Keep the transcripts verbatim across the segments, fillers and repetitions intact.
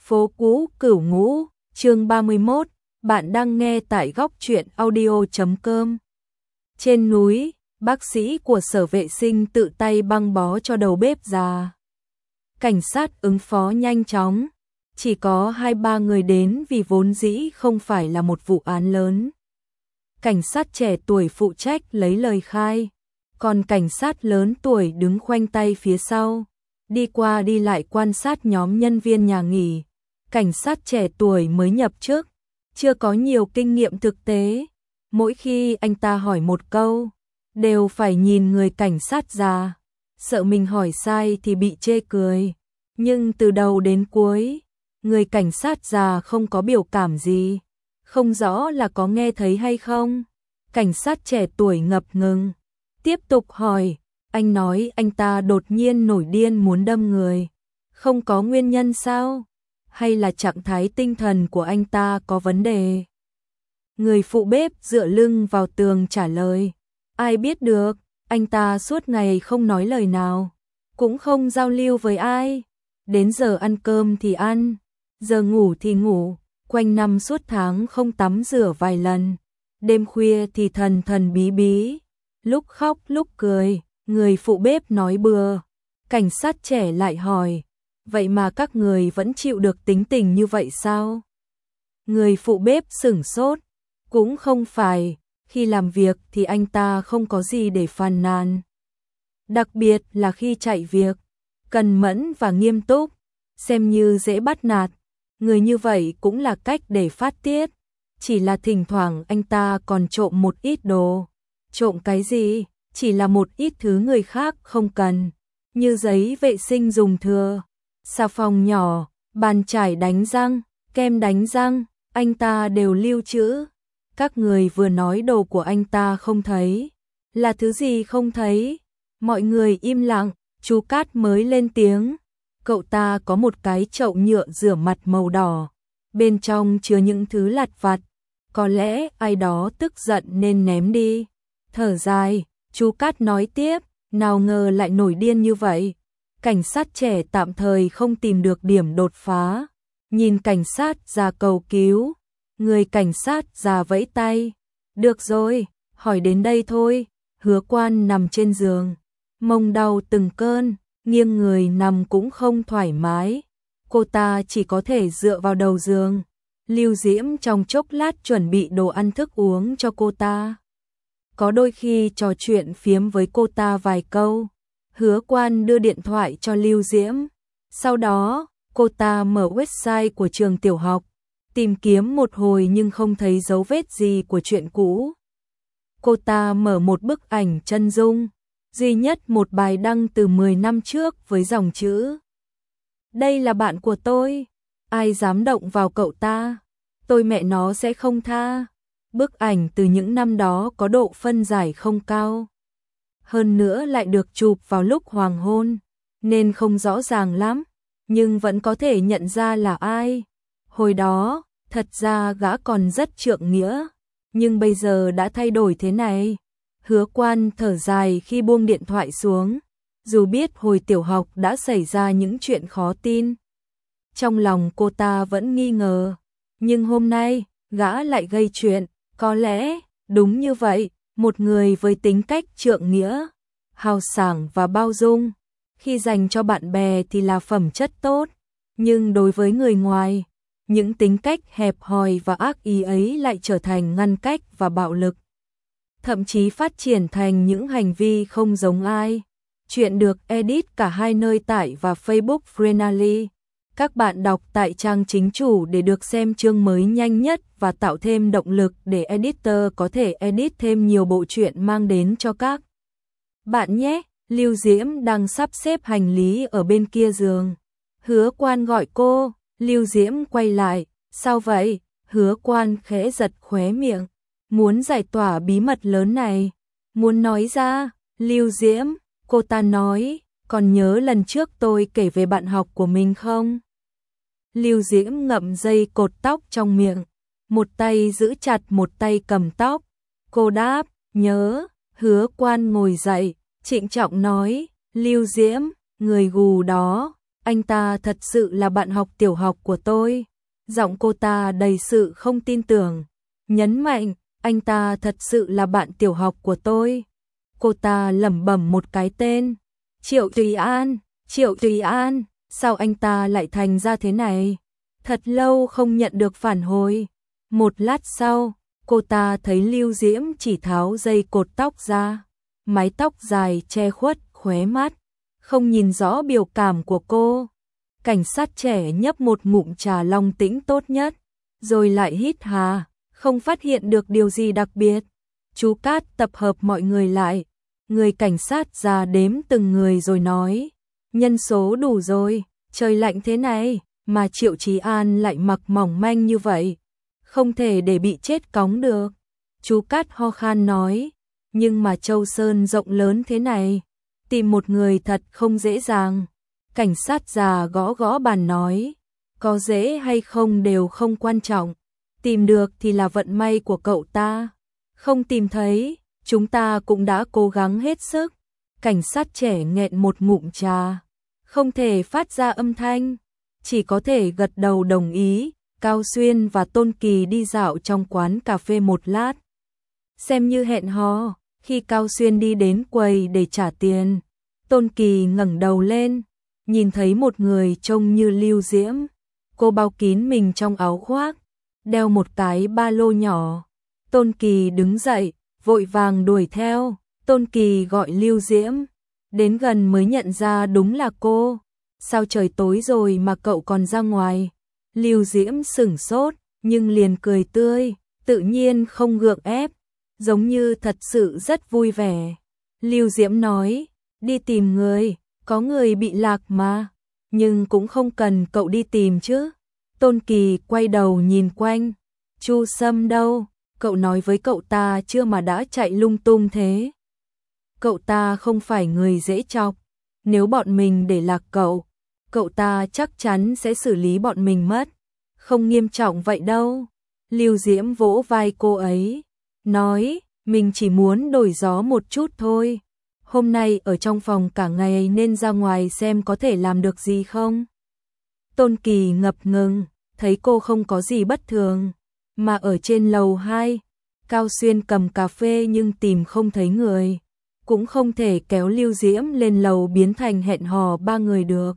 Phố cũ Cửu Ngũ, chương ba mươi mốt, bạn đang nghe tại góc truyện audio chấm com. Trên núi, bác sĩ của sở vệ sinh tự tay băng bó cho đầu bếp già. Cảnh sát ứng phó nhanh chóng, chỉ có hai ba người đến vì vốn dĩ không phải là một vụ án lớn. Cảnh sát trẻ tuổi phụ trách lấy lời khai, còn cảnh sát lớn tuổi đứng khoanh tay phía sau, đi qua đi lại quan sát nhóm nhân viên nhà nghỉ. Cảnh sát trẻ tuổi mới nhập chức, chưa có nhiều kinh nghiệm thực tế, mỗi khi anh ta hỏi một câu, đều phải nhìn người cảnh sát già, sợ mình hỏi sai thì bị chê cười. Nhưng từ đầu đến cuối, người cảnh sát già không có biểu cảm gì, không rõ là có nghe thấy hay không. Cảnh sát trẻ tuổi ngập ngừng, tiếp tục hỏi, anh nói anh ta đột nhiên nổi điên muốn đâm người, không có nguyên nhân sao? Hay là trạng thái tinh thần của anh ta có vấn đề? Người phụ bếp dựa lưng vào tường trả lời, ai biết được, anh ta suốt ngày không nói lời nào, cũng không giao lưu với ai, đến giờ ăn cơm thì ăn, giờ ngủ thì ngủ, quanh năm suốt tháng không tắm rửa vài lần, đêm khuya thì thần thần bí bí, lúc khóc lúc cười. Người phụ bếp nói bừa. Cảnh sát trẻ lại hỏi, vậy mà các người vẫn chịu được tính tình như vậy sao? Người phụ bếp sửng sốt, cũng không phải, khi làm việc thì anh ta không có gì để phàn nàn. Đặc biệt là khi chạy việc, cần mẫn và nghiêm túc, xem như dễ bắt nạt. Người như vậy cũng là cách để phát tiết, chỉ là thỉnh thoảng anh ta còn trộm một ít đồ. Trộm cái gì? Chỉ là một ít thứ người khác không cần, như giấy vệ sinh dùng thừa, xà phòng nhỏ, bàn chải đánh răng, kem đánh răng, anh ta đều lưu trữ. Các người vừa nói đồ của anh ta không thấy, là thứ gì không thấy? Mọi người im lặng, chú Cát mới lên tiếng, cậu ta có một cái chậu nhựa rửa mặt màu đỏ, bên trong chứa những thứ lặt vặt, có lẽ ai đó tức giận nên ném đi. Thở dài, chú Cát nói tiếp, nào ngờ lại nổi điên như vậy. Cảnh sát trẻ tạm thời không tìm được điểm đột phá, nhìn cảnh sát già cầu cứu, người cảnh sát già vẫy tay, được rồi, hỏi đến đây thôi. Hứa Quan nằm trên giường, mông đau từng cơn, nghiêng người nằm cũng không thoải mái, cô ta chỉ có thể dựa vào đầu giường. Lưu Diễm trong chốc lát chuẩn bị đồ ăn thức uống cho cô ta. Có đôi khi trò chuyện phiếm với cô ta vài câu. Hứa Quan đưa điện thoại cho Lưu Diễm. Sau đó, cô ta mở website của trường tiểu học, tìm kiếm một hồi nhưng không thấy dấu vết gì của chuyện cũ. Cô ta mở một bức ảnh chân dung, duy nhất một bài đăng từ mười năm trước với dòng chữ: đây là bạn của tôi, ai dám động vào cậu ta, tôi mẹ nó sẽ không tha. Bức ảnh từ những năm đó có độ phân giải không cao, hơn nữa lại được chụp vào lúc hoàng hôn, nên không rõ ràng lắm, nhưng vẫn có thể nhận ra là ai. Hồi đó, thật ra gã còn rất trượng nghĩa, nhưng bây giờ đã thay đổi thế này. Hứa Quan thở dài khi buông điện thoại xuống, dù biết hồi tiểu học đã xảy ra những chuyện khó tin. Trong lòng cô ta vẫn nghi ngờ, nhưng hôm nay, gã lại gây chuyện. Có lẽ, đúng như vậy, một người với tính cách trượng nghĩa, hào sảng và bao dung, khi dành cho bạn bè thì là phẩm chất tốt, nhưng đối với người ngoài, những tính cách hẹp hòi và ác ý ấy lại trở thành ngăn cách và bạo lực, thậm chí phát triển thành những hành vi không giống ai. Chuyện được edit cả hai nơi tải và Facebook Friendly. Các bạn đọc tại trang chính chủ để được xem chương mới nhanh nhất và tạo thêm động lực để editor có thể edit thêm nhiều bộ truyện mang đến cho các bạn nhé. Lưu Diễm đang sắp xếp hành lý ở bên kia giường. Hứa Quan gọi cô, Lưu Diễm quay lại, sao vậy? Hứa Quan khẽ giật khóe miệng, muốn giải tỏa bí mật lớn này, muốn nói ra. Lưu Diễm, cô ta nói, còn nhớ lần trước tôi kể về bạn học của mình không? Lưu Diễm ngậm dây cột tóc trong miệng, một tay giữ chặt một tay cầm tóc. Cô đáp, nhớ. Hứa Quan ngồi dậy, trịnh trọng nói, Lưu Diễm, người gù đó, Anh ta thật sự là bạn học tiểu học của tôi. Giọng cô ta đầy sự không tin tưởng, nhấn mạnh, anh ta thật sự là bạn tiểu học của tôi. Cô ta lẩm bẩm một cái tên, Triệu Tùy An, Triệu Tùy An, sao anh ta lại thành ra thế này? Thật lâu không nhận được phản hồi. Một lát sau, cô ta thấy Lưu Diễm chỉ tháo dây cột tóc ra, mái tóc dài che khuất khóe mắt, không nhìn rõ biểu cảm của cô. Cảnh sát trẻ nhấp một ngụm trà long tĩnh tốt nhất, rồi lại hít hà, không phát hiện được điều gì đặc biệt. Chú Cát tập hợp mọi người lại, người cảnh sát ra đếm từng người rồi nói, nhân số đủ rồi, trời lạnh thế này, mà Triệu Chí An lại mặc mỏng manh như vậy, không thể để bị chết cóng được. Chú Cát ho khan nói, nhưng mà Châu Sơn rộng lớn thế này, tìm một người thật không dễ dàng. Cảnh sát già gõ gõ bàn nói, có dễ hay không đều không quan trọng, tìm được thì là vận may của cậu ta, không tìm thấy, chúng ta cũng đã cố gắng hết sức. Cảnh sát trẻ nghẹn một ngụm trà, không thể phát ra âm thanh, chỉ có thể gật đầu đồng ý. Cao Xuyên và Tôn Kỳ đi dạo trong quán cà phê một lát, xem như hẹn hò. Khi Cao Xuyên đi đến quầy để trả tiền, Tôn Kỳ ngẩng đầu lên, nhìn thấy một người trông như Lưu Diễm. Cô bao kín mình trong áo khoác, đeo một cái ba lô nhỏ. Tôn Kỳ đứng dậy, vội vàng đuổi theo. Tôn Kỳ gọi Lưu Diễm, đến gần mới nhận ra đúng là cô. Sao trời tối rồi mà cậu còn ra ngoài? Lưu Diễm sửng sốt, nhưng liền cười tươi, tự nhiên không gượng ép, giống như thật sự rất vui vẻ. Lưu Diễm nói, đi tìm người, có người bị lạc mà, nhưng cũng không cần cậu đi tìm chứ. Tôn Kỳ quay đầu nhìn quanh, Chu Sâm đâu, cậu nói với cậu ta chưa mà đã chạy lung tung thế. Cậu ta không phải người dễ chọc, nếu bọn mình để lạc cậu, cậu ta chắc chắn sẽ xử lý bọn mình mất, không nghiêm trọng vậy đâu. Lưu Diễm vỗ vai cô ấy, nói, mình chỉ muốn đổi gió một chút thôi. Hôm nay ở trong phòng cả ngày nên ra ngoài xem có thể làm được gì không. Tôn Kỳ ngập ngừng, thấy cô không có gì bất thường, mà ở trên lầu hai, Cao Xuyên cầm cà phê nhưng tìm không thấy người, cũng không thể kéo Lưu Diễm lên lầu biến thành hẹn hò ba người được.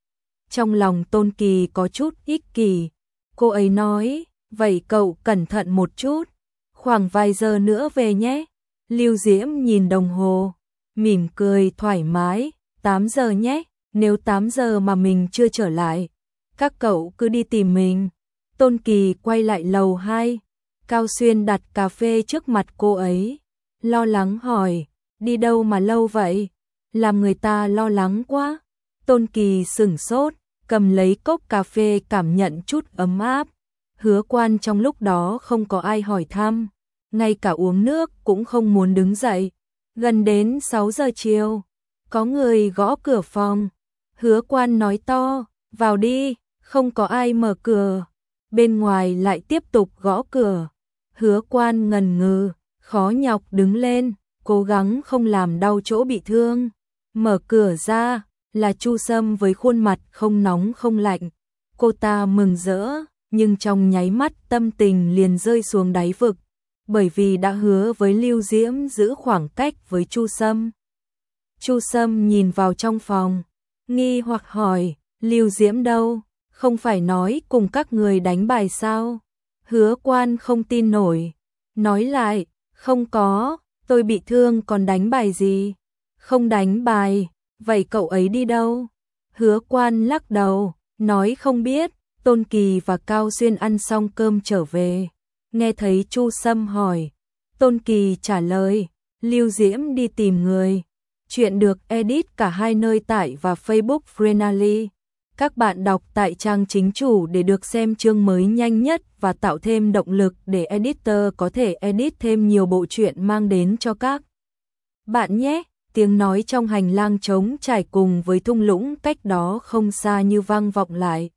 Trong lòng Tôn Kỳ có chút ích kỷ, cô ấy nói, vậy cậu cẩn thận một chút, khoảng vài giờ nữa về nhé. Lưu Diễm nhìn đồng hồ, mỉm cười thoải mái, tám giờ nhé, nếu tám giờ mà mình chưa trở lại, các cậu cứ đi tìm mình. Tôn Kỳ quay lại lầu hai, Cao Xuyên đặt cà phê trước mặt cô ấy, lo lắng hỏi, đi đâu mà lâu vậy, làm người ta lo lắng quá. Tôn Kỳ sửng sốt, cầm lấy cốc cà phê cảm nhận chút ấm áp. Hứa Quan trong lúc đó không có ai hỏi thăm, ngay cả uống nước cũng không muốn đứng dậy. Gần đến sáu giờ chiều, có người gõ cửa phòng. Hứa Quan nói to, vào đi, không có ai mở cửa. Bên ngoài lại tiếp tục gõ cửa. Hứa Quan ngần ngừ, khó nhọc đứng lên, cố gắng không làm đau chỗ bị thương. Mở cửa ra, là Chu Sâm với khuôn mặt không nóng không lạnh. Cô ta mừng rỡ, nhưng trong nháy mắt tâm tình liền rơi xuống đáy vực, bởi vì đã hứa với Lưu Diễm giữ khoảng cách với Chu Sâm. Chu Sâm nhìn vào trong phòng, nghi hoặc hỏi, Lưu Diễm đâu, không phải nói cùng các người đánh bài sao? Hứa Quan không tin nổi, nói lại, không có, tôi bị thương còn đánh bài gì? Không đánh bài, vậy cậu ấy đi đâu? Hứa Quan lắc đầu, nói không biết. Tôn Kỳ và Cao Xuyên ăn xong cơm trở về, nghe thấy Chu Sâm hỏi, Tôn Kỳ trả lời, Lưu Diễm đi tìm người. Chuyện được edit cả hai nơi tải và Facebook Freenally. Các bạn đọc tại trang chính chủ để được xem chương mới nhanh nhất và tạo thêm động lực để editor có thể edit thêm nhiều bộ truyện mang đến cho các bạn nhé. Tiếng nói trong hành lang trống trải cùng với thung lũng cách đó không xa như vang vọng lại.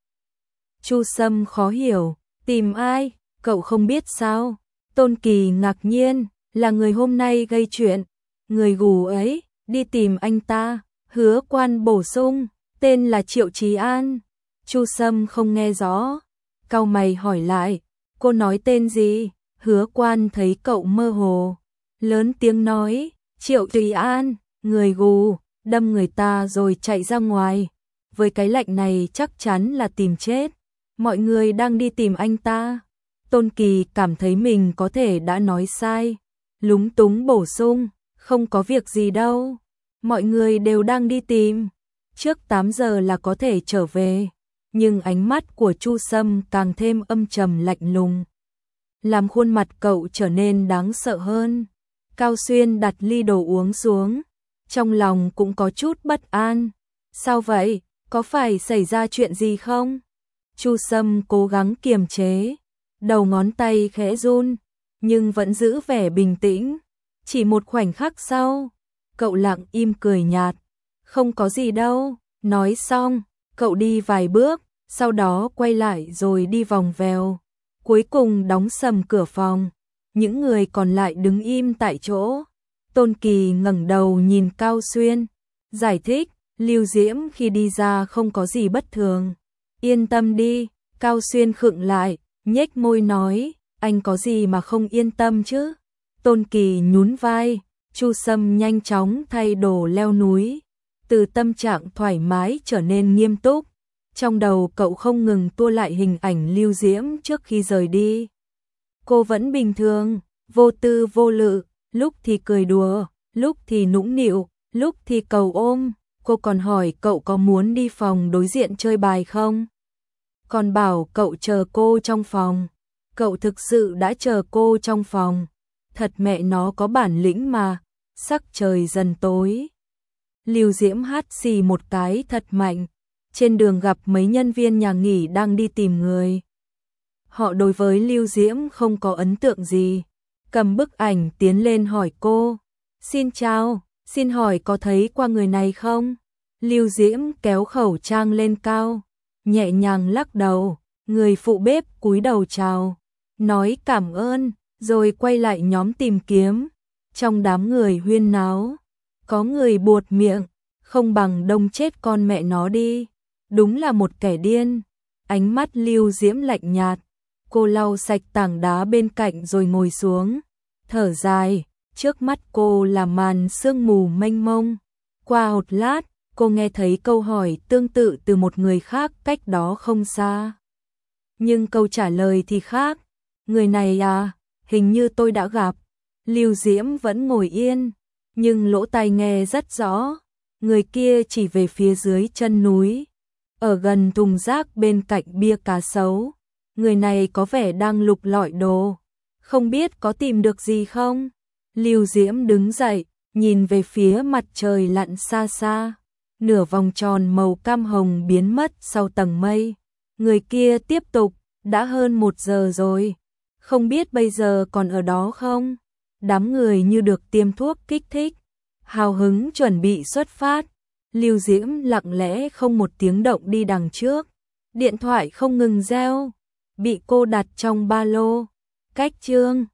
Chu Sâm khó hiểu, tìm ai, cậu không biết sao? Tôn Kỳ ngạc nhiên, là người hôm nay gây chuyện, người gù ấy, đi tìm anh ta. Hứa Quan bổ sung, tên là Triệu Chí An. Chu Sâm không nghe rõ, cau mày hỏi lại, cô nói tên gì? Hứa Quan thấy cậu mơ hồ, lớn tiếng nói, Triệu Chí An, người gù, đâm người ta rồi chạy ra ngoài. Với cái lạnh này chắc chắn là tìm chết. Mọi người đang đi tìm anh ta. Tôn Kỳ cảm thấy mình có thể đã nói sai, lúng túng bổ sung, không có việc gì đâu. Mọi người đều đang đi tìm, trước tám giờ là có thể trở về. Nhưng ánh mắt của Chu Sâm càng thêm âm trầm lạnh lùng, làm khuôn mặt cậu trở nên đáng sợ hơn. Cao Xuyên đặt ly đồ uống xuống, trong lòng cũng có chút bất an. Sao vậy? Có phải xảy ra chuyện gì không? Chu Sâm cố gắng kiềm chế, đầu ngón tay khẽ run, nhưng vẫn giữ vẻ bình tĩnh. Chỉ một khoảnh khắc sau, cậu lặng im cười nhạt, không có gì đâu. Nói xong, cậu đi vài bước, sau đó quay lại rồi đi vòng vèo, cuối cùng đóng sầm cửa phòng. Những người còn lại đứng im tại chỗ. Tôn Kỳ ngẩng đầu nhìn Cao Xuyên, giải thích, Lưu Diễm khi đi ra không có gì bất thường. Yên tâm đi. Cao Xuyên khựng lại, nhếch môi nói, anh có gì mà không yên tâm chứ? Tôn Kỳ nhún vai. Chu Sâm nhanh chóng thay đồ leo núi, từ tâm trạng thoải mái trở nên nghiêm túc. Trong đầu cậu không ngừng tua lại hình ảnh Lưu Diễm trước khi rời đi. Cô vẫn bình thường, vô tư vô lự, lúc thì cười đùa, lúc thì nũng nịu, lúc thì cầu ôm. Cô còn hỏi cậu có muốn đi phòng đối diện chơi bài không? Còn bảo cậu chờ cô trong phòng. Cậu thực sự đã chờ cô trong phòng. Thật mẹ nó có bản lĩnh mà. Sắc trời dần tối, Lưu Diễm hắt xì một cái thật mạnh. Trên đường gặp mấy nhân viên nhà nghỉ đang đi tìm người. Họ đối với Lưu Diễm không có ấn tượng gì. Cầm bức ảnh tiến lên hỏi cô, xin chào, xin hỏi có thấy qua người này không? Lưu Diễm kéo khẩu trang lên cao, nhẹ nhàng lắc đầu. Người phụ bếp cúi đầu chào, nói cảm ơn, rồi quay lại nhóm tìm kiếm. Trong đám người huyên náo, có người buột miệng, không bằng đông chết con mẹ nó đi. Đúng là một kẻ điên. Ánh mắt Lưu Diễm lạnh nhạt. Cô lau sạch tảng đá bên cạnh rồi ngồi xuống, thở dài. Trước mắt cô là màn sương mù mênh mông. Qua một lát, cô nghe thấy câu hỏi tương tự từ một người khác cách đó không xa. Nhưng câu trả lời thì khác. Người này à, hình như tôi đã gặp. Lưu Diễm vẫn ngồi yên, nhưng lỗ tai nghe rất rõ. Người kia chỉ về phía dưới chân núi, ở gần thùng rác bên cạnh bia cá sấu. Người này có vẻ đang lục lọi đồ, không biết có tìm được gì không? Lưu Diễm đứng dậy, nhìn về phía mặt trời lặn xa xa. Nửa vòng tròn màu cam hồng biến mất sau tầng mây. Người kia tiếp tục, đã hơn một giờ rồi, không biết bây giờ còn ở đó không? Đám người như được tiêm thuốc kích thích, hào hứng chuẩn bị xuất phát. Lưu Diễm lặng lẽ không một tiếng động đi đằng trước. Điện thoại không ngừng reo, bị cô đặt trong ba lô. Cách chương